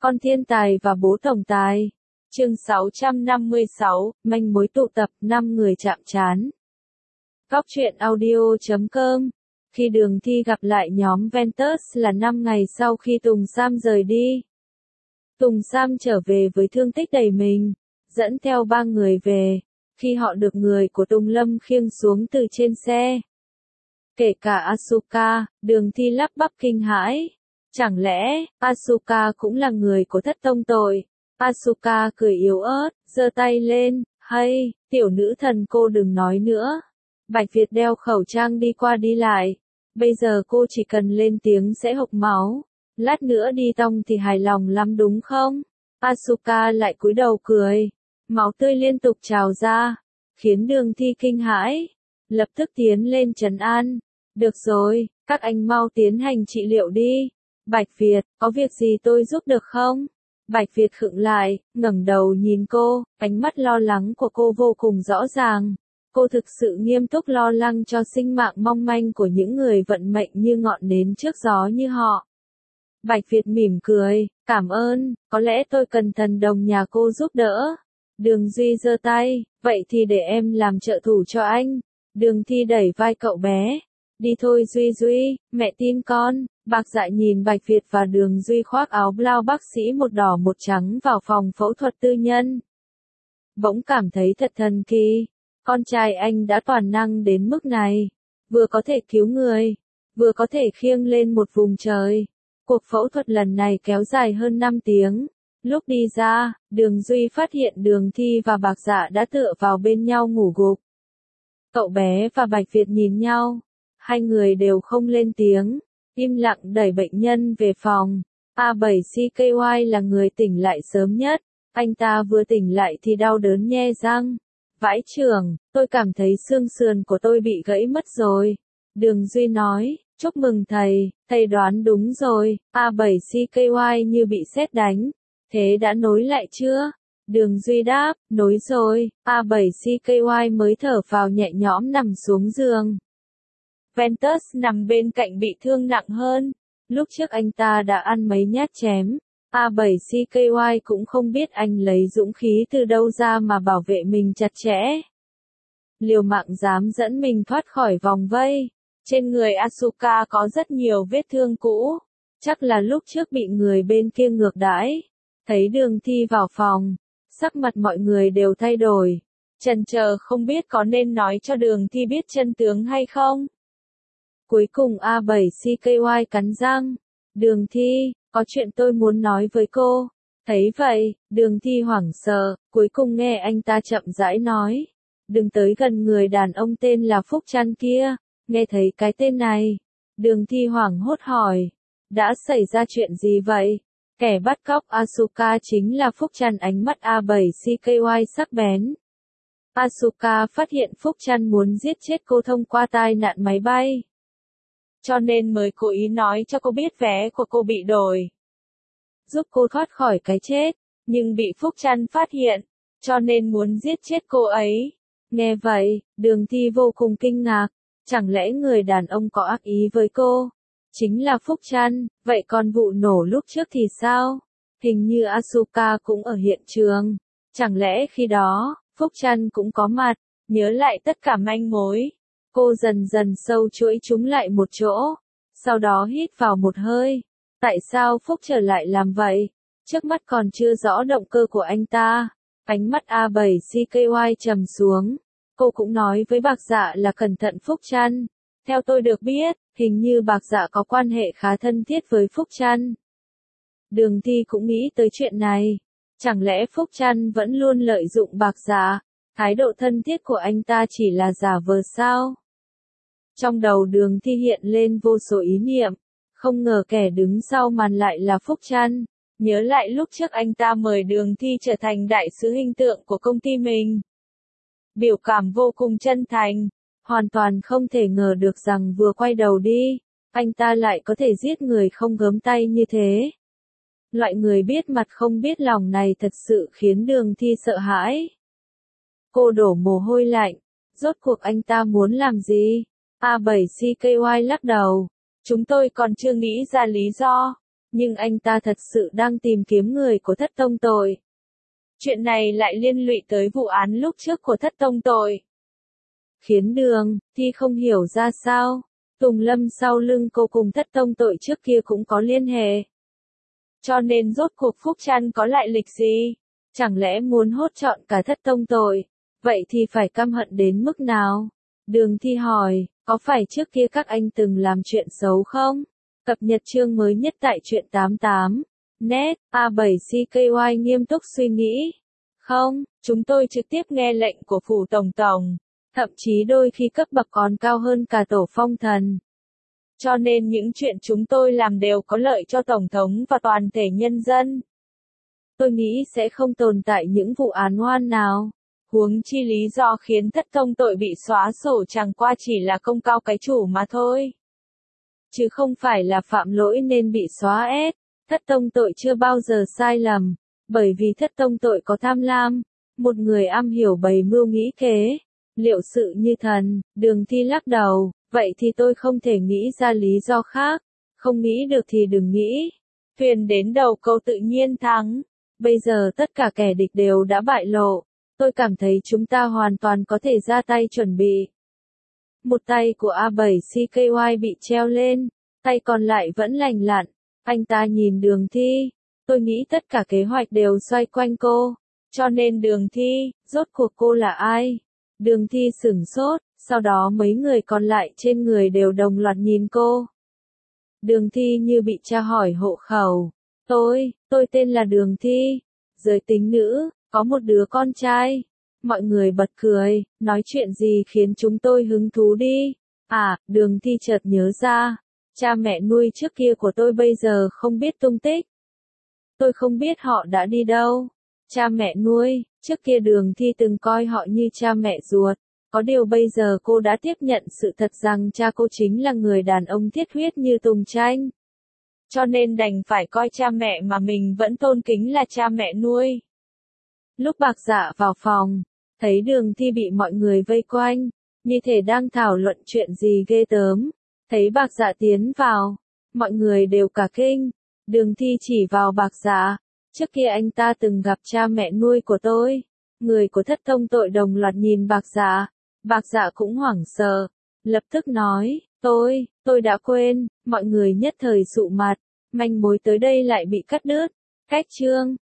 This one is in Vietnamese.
Con thiên tài và bố tổng tài. Chương 656, manh mối tụ tập 5 người chạm trán. Góc truyện audio.com. Khi Đường Thi gặp lại nhóm Ventus là 5 ngày sau khi Tùng Sam rời đi. Tùng Sam trở về với thương tích đầy mình, dẫn theo 3 người về. Khi họ được người của Tùng Lâm khiêng xuống từ trên xe, kể cả Asuka, Đường Thi lắp bắp kinh hãi. Chẳng lẽ, Asuka cũng là người của Thất Tông Tội? Asuka cười yếu ớt, giơ tay lên, hay, tiểu nữ thần cô đừng nói nữa. Bạch Việt đeo khẩu trang đi qua đi lại. Bây giờ cô chỉ cần lên tiếng sẽ hộc máu. Lát nữa đi tong thì hài lòng lắm đúng không? Asuka lại cúi đầu cười. Máu tươi liên tục trào ra, khiến Đường Thi kinh hãi. Lập tức tiến lên trấn an. Được rồi, các anh mau tiến hành trị liệu đi. Bạch Việt, có việc gì tôi giúp được không? Bạch Việt khựng lại, ngẩng đầu nhìn cô, ánh mắt lo lắng của cô vô cùng rõ ràng. Cô thực sự nghiêm túc lo lắng cho sinh mạng mong manh của những người vận mệnh như ngọn nến trước gió như họ. Bạch Việt mỉm cười, cảm ơn, có lẽ tôi cần thần đồng nhà cô giúp đỡ. Đường Duy giơ tay, vậy thì để em làm trợ thủ cho anh. Đường Thi đẩy vai cậu bé. Đi thôi Duy, mẹ tin con. Bạc Dạ nhìn Bạch Việt và Đường Duy khoác áo blau bác sĩ một đỏ một trắng vào phòng phẫu thuật tư nhân. Bỗng cảm thấy thật thần kỳ. Con trai anh đã toàn năng đến mức này. Vừa có thể cứu người, vừa có thể khiêng lên một vùng trời. Cuộc phẫu thuật lần này kéo dài hơn 5 tiếng. Lúc đi ra, Đường Duy phát hiện Đường Thi và Bạc Dạ đã tựa vào bên nhau ngủ gục. Cậu bé và Bạch Việt nhìn nhau. Hai người đều không lên tiếng. Im lặng đẩy bệnh nhân về phòng. A7CKY là người tỉnh lại sớm nhất. Anh ta vừa tỉnh lại thì đau đớn nhe răng. Vãi chưởng, tôi cảm thấy xương sườn của tôi bị gãy mất rồi. Đường Duy nói, chúc mừng thầy đoán đúng rồi. A7CKY như bị sét đánh. Thế đã nối lại chưa? Đường Duy đáp, nối rồi. A7CKY mới thở phào nhẹ nhõm nằm xuống giường. Ventus nằm bên cạnh bị thương nặng hơn. Lúc trước anh ta đã ăn mấy nhát chém. A7CKY cũng không biết anh lấy dũng khí từ đâu ra mà bảo vệ mình chặt chẽ. Liều mạng dám dẫn mình thoát khỏi vòng vây. Trên người Asuka có rất nhiều vết thương cũ. Chắc là lúc trước bị người bên kia ngược đãi. Thấy Đường Thi vào phòng, sắc mặt mọi người đều thay đổi. Chần chờ không biết có nên nói cho Đường Thi biết chân tướng hay không. Cuối cùng A7CKY cắn răng. Đường Thi, có chuyện tôi muốn nói với cô. Thấy vậy, Đường Thi hoảng sợ, cuối cùng nghe anh ta chậm rãi nói. Đừng tới gần người đàn ông tên là Phúc Trăn kia. Nghe thấy cái tên này. Đường Thi hoảng hốt hỏi. Đã xảy ra chuyện gì vậy? Kẻ bắt cóc Asuka chính là Phúc Trăn. Ánh mắt A7CKY sắc bén. Asuka phát hiện Phúc Trăn muốn giết chết cô thông qua tai nạn máy bay. Cho nên mới cố ý nói cho cô biết vé của cô bị đổi. Giúp cô thoát khỏi cái chết, nhưng bị Phúc Trăn phát hiện, cho nên muốn giết chết cô ấy. Nghe vậy, Đường Thi vô cùng kinh ngạc. Chẳng lẽ người đàn ông có ác ý với cô? Chính là Phúc Trăn, vậy còn vụ nổ lúc trước thì sao? Hình như Asuka cũng ở hiện trường. Chẳng lẽ khi đó, Phúc Trăn cũng có mặt, nhớ lại tất cả manh mối. Cô dần dần sâu chuỗi chúng lại một chỗ. Sau đó hít vào một hơi. Tại sao Phúc trở lại làm vậy? Trước mắt còn chưa rõ động cơ của anh ta. Ánh mắt A7CKY trầm xuống. Cô cũng nói với Bạc Dạ là cẩn thận Phúc Trăn. Theo tôi được biết, hình như Bạc Dạ có quan hệ khá thân thiết với Phúc Trăn. Đường Thi cũng nghĩ tới chuyện này. Chẳng lẽ Phúc Trăn vẫn luôn lợi dụng Bạc Dạ? Thái độ thân thiết của anh ta chỉ là giả vờ sao? Trong đầu Đường Thi hiện lên vô số ý niệm. Không ngờ kẻ đứng sau màn lại là Phúc Trăn. Nhớ lại lúc trước anh ta mời Đường Thi trở thành đại sứ hình tượng của công ty mình. Biểu cảm vô cùng chân thành. Hoàn toàn không thể ngờ được rằng vừa quay đầu đi, anh ta lại có thể giết người không gớm tay như thế. Loại người biết mặt không biết lòng này thật sự khiến Đường Thi sợ hãi. Cô đổ mồ hôi lạnh. Rốt cuộc anh ta muốn làm gì? A7CKY lắc đầu. Chúng tôi còn chưa nghĩ ra lý do. Nhưng anh ta thật sự đang tìm kiếm người của thất tông tội. Chuyện này lại liên lụy tới vụ án lúc trước của thất tông tội. Khiến Đường Thi không hiểu ra sao, Tùng Lâm sau lưng cô cùng thất tông tội trước kia cũng có liên hệ. Cho nên rốt cuộc Phúc Trăn có lại lịch gì? Chẳng lẽ muốn hốt trọn cả thất tông tội? Vậy thì phải căm hận đến mức nào? Đường Thi hỏi, có phải trước kia các anh từng làm chuyện xấu không? Cập nhật chương mới nhất tại truyện 88. Net, A7CKY nghiêm túc suy nghĩ. Không, chúng tôi trực tiếp nghe lệnh của phủ tổng tổng. Thậm chí đôi khi cấp bậc còn cao hơn cả tổ phong thần. Cho nên những chuyện chúng tôi làm đều có lợi cho Tổng thống và toàn thể nhân dân. Tôi nghĩ sẽ không tồn tại những vụ án oan nào. Huống chi lý do khiến thất tông tội bị xóa sổ chẳng qua chỉ là công cao cái chủ mà thôi. Chứ không phải là phạm lỗi nên bị xóa ép. Thất tông tội chưa bao giờ sai lầm. Bởi vì thất tông tội có tham lam. Một người am hiểu bày mưu nghĩ kế. Liệu sự như thần, Đường Thi lắc đầu, vậy thì tôi không thể nghĩ ra lý do khác. Không nghĩ được thì đừng nghĩ. Thuyền đến đầu câu tự nhiên thắng. Bây giờ tất cả kẻ địch đều đã bại lộ. Tôi cảm thấy chúng ta hoàn toàn có thể ra tay chuẩn bị. Một tay của A7CKY bị treo lên, tay còn lại vẫn lành lặn. Anh ta nhìn Đường Thi. Tôi nghĩ tất cả kế hoạch đều xoay quanh cô. Cho nên Đường Thi, rốt cuộc cô là ai? Đường Thi sửng sốt, sau đó mấy người còn lại trên người đều đồng loạt nhìn cô. Đường Thi như bị tra hỏi hộ khẩu. Tôi tên là Đường Thi. Giới tính nữ, có một đứa con trai. Mọi người bật cười, nói chuyện gì khiến chúng tôi hứng thú đi. À, Đường Thi chợt nhớ ra. Cha mẹ nuôi trước kia của tôi bây giờ không biết tung tích. Tôi không biết họ đã đi đâu. Cha mẹ nuôi, trước kia Đường Thi từng coi họ như cha mẹ ruột. Có điều bây giờ cô đã tiếp nhận sự thật rằng cha cô chính là người đàn ông thiết huyết như Tùng Tranh. Cho nên đành phải coi cha mẹ mà mình vẫn tôn kính là cha mẹ nuôi. Lúc Bạc Dạ vào phòng, thấy Đường Thi bị mọi người vây quanh, như thể đang thảo luận chuyện gì ghê tớm. Thấy Bạc Dạ tiến vào, mọi người đều cả kinh. Đường Thi chỉ vào Bạc Dạ. Trước kia anh ta từng gặp cha mẹ nuôi của tôi. Người của thất tông tội đồng loạt nhìn Bạc Dạ. Bạc Dạ cũng hoảng sợ. Lập tức nói, tôi đã quên. Mọi người nhất thời sụ mặt. Manh mối tới đây lại bị cắt đứt. Cách chương.